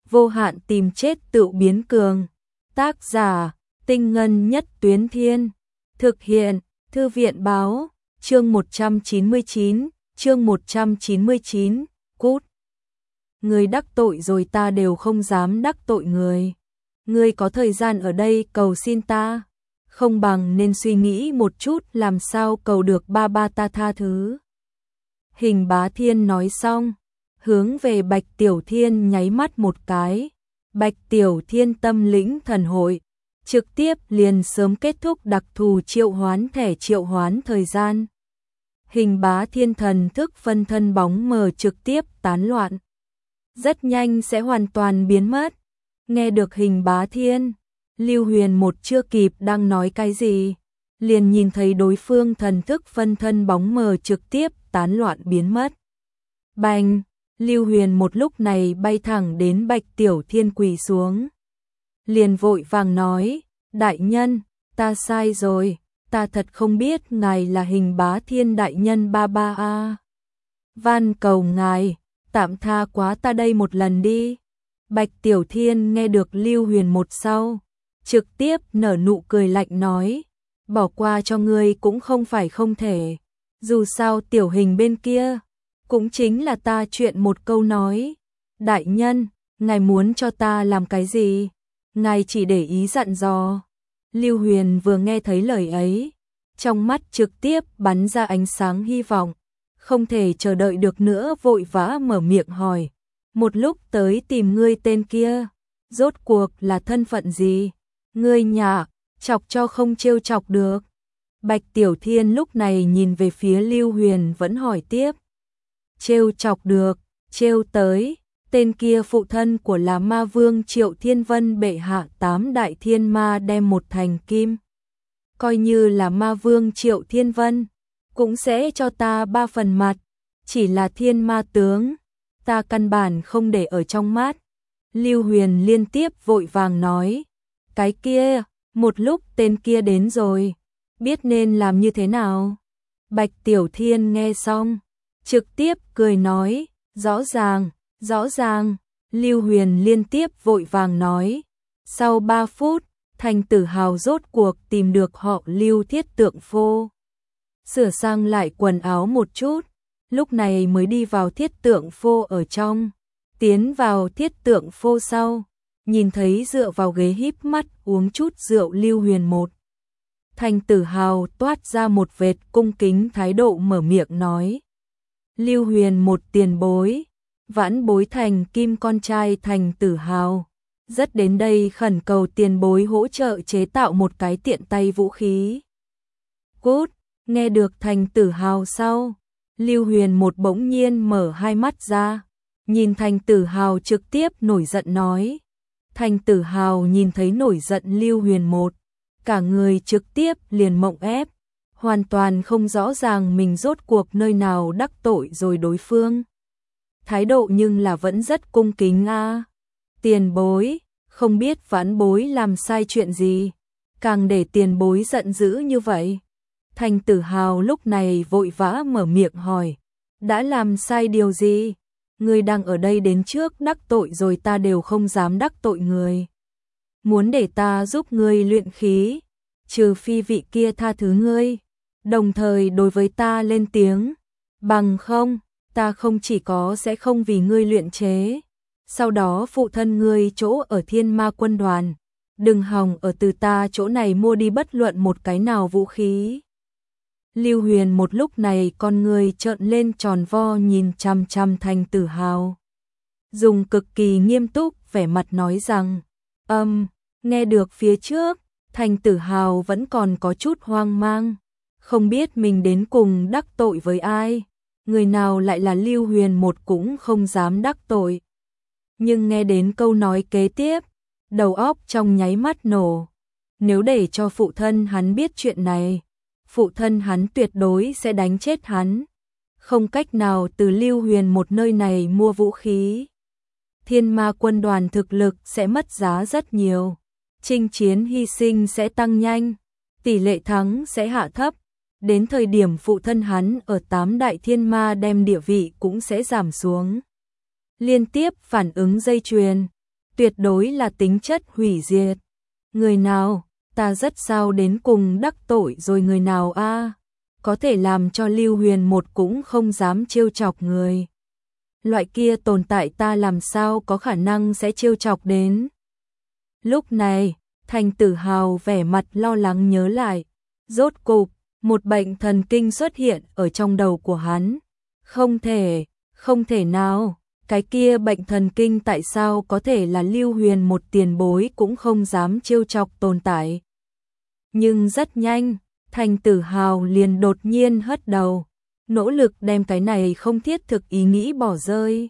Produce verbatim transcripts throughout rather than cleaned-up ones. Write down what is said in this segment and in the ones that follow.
vô hạn tìm chết tự biến cường. Tác giả, Tinh Ngân Nhất Tuyến Thiên. Thực hiện, Thư viện báo, chương một trăm chín mươi chín, chương một trăm chín mươi chín, cút. Người đắc tội rồi ta đều không dám đắc tội người. Ngươi có thời gian ở đây cầu xin ta, không bằng nên suy nghĩ một chút làm sao cầu được ba ba ta tha thứ. Hình Bá Thiên nói xong, hướng về Bạch Tiểu Thiên nháy mắt một cái. Bạch Tiểu Thiên tâm lĩnh thần hội, trực tiếp liền sớm kết thúc đặc thù triệu hoán thẻ triệu hoán thời gian. Hình Bá Thiên thần thức phân thân bóng mờ trực tiếp tán loạn, rất nhanh sẽ hoàn toàn biến mất. Nghe được Hình Bá Thiên, Lưu Huyền một chưa kịp đang nói cái gì, liền nhìn thấy đối phương thần thức phân thân bóng mờ trực tiếp tán loạn biến mất. Bành! Lưu Huyền một lúc này bay thẳng đến Bạch Tiểu Thiên quỳ xuống. Liền vội vàng nói, đại nhân, ta sai rồi, ta thật không biết ngài là Hình Bá Thiên đại nhân ba ba a. Van cầu ngài, tạm tha quá ta đây một lần đi. Bạch Tiểu Thiên nghe được Lưu Huyền một sau, trực tiếp nở nụ cười lạnh nói, bỏ qua cho ngươi cũng không phải không thể, dù sao tiểu hình bên kia cũng chính là ta chuyện một câu nói. Đại nhân, ngài muốn cho ta làm cái gì? Ngài chỉ để ý dặn dò. Lưu Huyền vừa nghe thấy lời ấy, trong mắt trực tiếp bắn ra ánh sáng hy vọng, không thể chờ đợi được nữa vội vã mở miệng hỏi. Một lúc tới tìm ngươi tên kia, rốt cuộc là thân phận gì? Ngươi nhạ, chọc cho không trêu chọc được. Bạch Tiểu Thiên lúc này nhìn về phía Lưu Huyền vẫn hỏi tiếp. Trêu chọc được, trêu tới, tên kia phụ thân của là ma vương Triệu Thiên Vân bệ hạ tám đại thiên ma đem một thành kim. Coi như là ma vương Triệu Thiên Vân, cũng sẽ cho ta ba phần mặt, chỉ là thiên ma tướng, ta căn bản không để ở trong mắt. Lưu Huyền liên tiếp vội vàng nói, cái kia, một lúc tên kia đến rồi, biết nên làm như thế nào? Bạch Tiểu Thiên nghe xong, trực tiếp cười nói, rõ ràng, rõ ràng. Lưu Huyền liên tiếp vội vàng nói, sau ba phút, Thành Tử Hào rốt cuộc tìm được họ Lưu thiết tượng phô. Sửa sang lại quần áo một chút, lúc này mới đi vào thiết tượng phô ở trong. Tiến vào thiết tượng phô sau, nhìn thấy dựa vào ghế híp mắt uống chút rượu Lưu Huyền một. Thành Tử Hào toát ra một vệt cung kính thái độ mở miệng nói. Lưu Huyền một tiền bối, vãn bối Thành Kim con trai Thành Tử Hào, rất đến đây khẩn cầu tiền bối hỗ trợ chế tạo một cái tiện tay vũ khí. Cút, nghe được Thành Tử Hào sau, Lưu Huyền một bỗng nhiên mở hai mắt ra, nhìn Thành Tử Hào trực tiếp nổi giận nói. Thành Tử Hào nhìn thấy nổi giận Lưu Huyền một, cả người trực tiếp liền mộng ép, hoàn toàn không rõ ràng mình rốt cuộc nơi nào đắc tội rồi đối phương. Thái độ nhưng là vẫn rất cung kính a. À. Tiền bối, không biết vãn bối làm sai chuyện gì, càng để tiền bối giận dữ như vậy. Thành Tử Hào lúc này vội vã mở miệng hỏi, đã làm sai điều gì? Ngươi đang ở đây đến trước đắc tội rồi ta đều không dám đắc tội người. Muốn để ta giúp ngươi luyện khí, trừ phi vị kia tha thứ ngươi, đồng thời đối với ta lên tiếng, bằng không, ta không chỉ có sẽ không vì ngươi luyện chế, sau đó phụ thân ngươi chỗ ở Thiên Ma quân đoàn, đừng hòng ở từ ta chỗ này mua đi bất luận một cái nào vũ khí. Lưu Huyền một lúc này con người trợn lên tròn vo nhìn chằm chằm Thành Tử Hào, dùng cực kỳ nghiêm túc vẻ mặt nói rằng, âm, um, nghe được phía trước, Thành Tử Hào vẫn còn có chút hoang mang, không biết mình đến cùng đắc tội với ai, người nào lại là Lưu Huyền một cũng không dám đắc tội. Nhưng nghe đến câu nói kế tiếp, đầu óc trong nháy mắt nổ, nếu để cho phụ thân hắn biết chuyện này, phụ thân hắn tuyệt đối sẽ đánh chết hắn, không cách nào từ Lưu Huyền một nơi này mua vũ khí. Thiên Ma quân đoàn thực lực sẽ mất giá rất nhiều, chinh chiến hy sinh sẽ tăng nhanh, tỷ lệ thắng sẽ hạ thấp, đến thời điểm phụ thân hắn ở tám đại thiên ma đem địa vị cũng sẽ giảm xuống. Liên tiếp phản ứng dây chuyền, tuyệt đối là tính chất hủy diệt. Người nào, ta rất sao đến cùng đắc tội rồi người nào a, có thể làm cho Lưu Huyền một cũng không dám trêu chọc người. Loại kia tồn tại ta làm sao có khả năng sẽ trêu chọc đến. Lúc này, Thành Tử Hào vẻ mặt lo lắng nhớ lại, rốt cục, một bệnh thần kinh xuất hiện ở trong đầu của hắn. Không thể, không thể nào, cái kia bệnh thần kinh tại sao có thể là Lưu Huyền một tiền bối cũng không dám trêu chọc tồn tại. Nhưng rất nhanh, Thành Tử Hào liền đột nhiên hất đầu, nỗ lực đem cái này không thiết thực ý nghĩ bỏ rơi.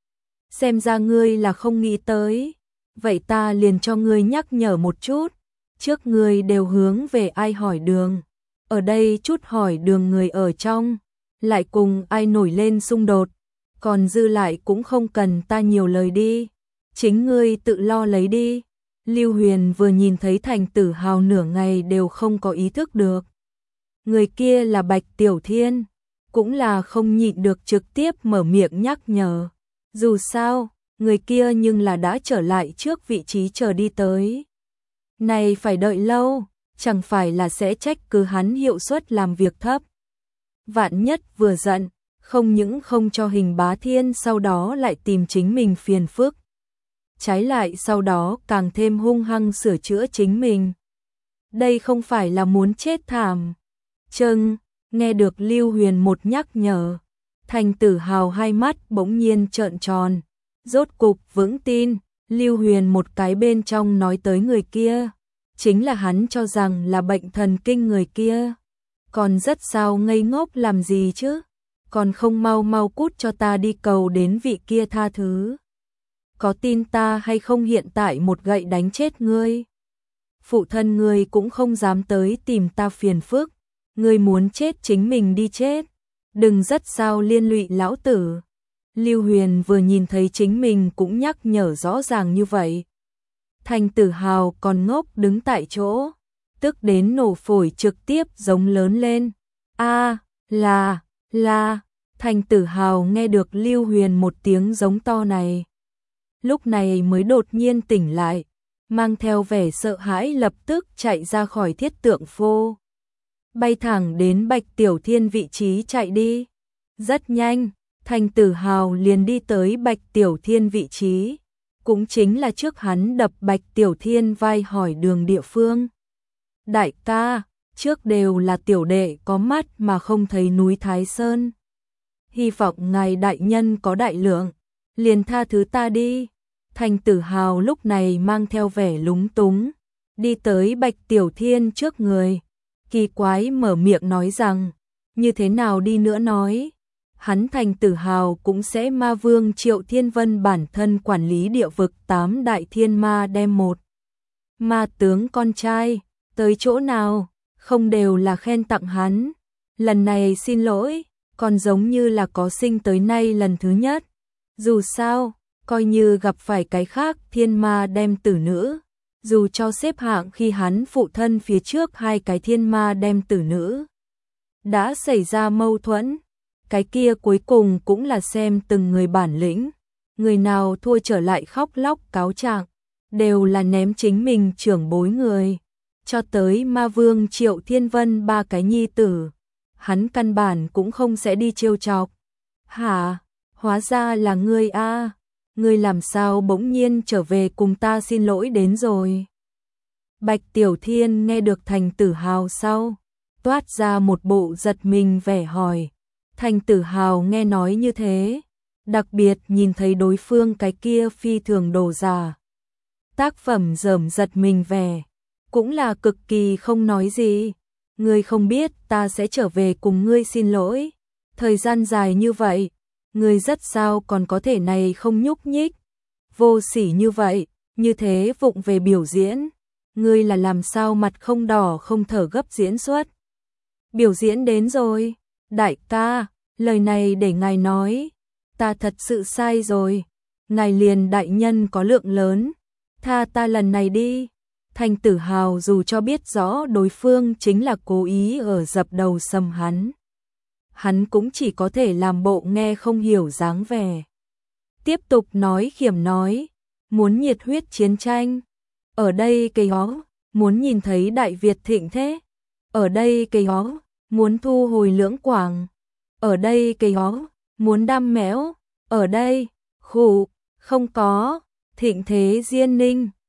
Xem ra ngươi là không nghĩ tới, vậy ta liền cho ngươi nhắc nhở một chút, trước ngươi đều hướng về ai hỏi đường, ở đây chút hỏi đường người ở trong, lại cùng ai nổi lên xung đột, còn dư lại cũng không cần ta nhiều lời đi, chính ngươi tự lo lấy đi. Lưu Huyền vừa nhìn thấy Thành Tử Hào nửa ngày đều không có ý thức được. Người kia là Bạch Tiểu Thiên, cũng là không nhịn được trực tiếp mở miệng nhắc nhở. Dù sao, người kia nhưng là đã trở lại trước vị trí chờ đi tới. Này phải đợi lâu, chẳng phải là sẽ trách cứ hắn hiệu suất làm việc thấp. Vạn nhất vừa giận, không những không cho Hình Bá Thiên sau đó lại tìm chính mình phiền phức. Trái lại sau đó càng thêm hung hăng sửa chữa chính mình. Đây không phải là muốn chết thảm. Châng, nghe được Lưu Huyền một nhắc nhở, Thành Tử Hào hai mắt bỗng nhiên trợn tròn. Rốt cục vững tin, Lưu Huyền một cái bên trong nói tới người kia, chính là hắn cho rằng là bệnh thần kinh người kia. Còn rất sao ngây ngốc làm gì chứ, còn không mau mau cút cho ta đi cầu đến vị kia tha thứ. Có tin ta hay không hiện tại một gậy đánh chết ngươi? Phụ thân ngươi cũng không dám tới tìm ta phiền phức, ngươi muốn chết chính mình đi chết, đừng rất sao liên lụy lão tử. Lưu Huyền vừa nhìn thấy chính mình cũng nhắc nhở rõ ràng như vậy. Thành Tử Hào còn ngốc đứng tại chỗ, tức đến nổ phổi trực tiếp giống lớn lên. A, là, là, Thành Tử Hào nghe được Lưu Huyền một tiếng giống to này. Lúc này mới đột nhiên tỉnh lại, mang theo vẻ sợ hãi lập tức chạy ra khỏi thiết tượng phô. Bay thẳng đến Bạch Tiểu Thiên vị trí chạy đi. Rất nhanh, Thành Tử Hào liền đi tới Bạch Tiểu Thiên vị trí, cũng chính là trước hắn đập Bạch Tiểu Thiên vai hỏi đường địa phương. Đại ca, trước đều là tiểu đệ có mắt mà không thấy núi Thái Sơn. Hy vọng ngài đại nhân có đại lượng, liền tha thứ ta đi. Thành Tử Hào lúc này mang theo vẻ lúng túng, đi tới Bạch Tiểu Thiên trước người, kỳ quái mở miệng nói rằng, như thế nào đi nữa nói, hắn Thành Tử Hào cũng sẽ ma vương Triệu Thiên Vân bản thân quản lý địa vực tám đại thiên ma đem một. Ma tướng con trai, tới chỗ nào, không đều là khen tặng hắn, lần này xin lỗi, còn giống như là có sinh tới nay lần thứ nhất, dù sao, coi như gặp phải cái khác thiên ma đem tử nữ, dù cho xếp hạng khi hắn phụ thân phía trước hai cái thiên ma đem tử nữ đã xảy ra mâu thuẫn, cái kia cuối cùng cũng là xem từng người bản lĩnh, người nào thua trở lại khóc lóc cáo trạng, đều là ném chính mình trưởng bối người, cho tới ma vương Triệu Thiên Vân ba cái nhi tử, hắn căn bản cũng không sẽ đi trêu chọc. Hả, hóa ra là ngươi a, ngươi làm sao bỗng nhiên trở về cùng ta xin lỗi đến rồi. Bạch Tiểu Thiên nghe được Thành Tử Hào sau, toát ra một bộ giật mình vẻ hỏi. Thành Tử Hào nghe nói như thế, đặc biệt nhìn thấy đối phương cái kia phi thường đồ giả. Tác phẩm rởm giật mình vẻ, cũng là cực kỳ không nói gì. Ngươi không biết ta sẽ trở về cùng ngươi xin lỗi. Thời gian dài như vậy, ngươi rất sao còn có thể này không nhúc nhích. Vô sỉ như vậy, như thế vụng về biểu diễn. Ngươi là làm sao mặt không đỏ không thở gấp diễn xuất. Biểu diễn đến rồi, đại ca, lời này để ngài nói. Ta thật sự sai rồi, ngài liền đại nhân có lượng lớn. Tha ta lần này đi. Thành Tử Hào dù cho biết rõ đối phương chính là cố ý ở dập đầu sầm hắn, hắn cũng chỉ có thể làm bộ nghe không hiểu dáng vẻ. Tiếp tục nói khiểm nói, muốn nhiệt huyết chiến tranh. Ở đây cây ó, muốn nhìn thấy Đại Việt thịnh thế. Ở đây cây ó, muốn thu hồi Lưỡng Quảng. Ở đây cây ó, muốn đam mẽo. Ở đây, khụ, không có, thịnh thế Diên Ninh.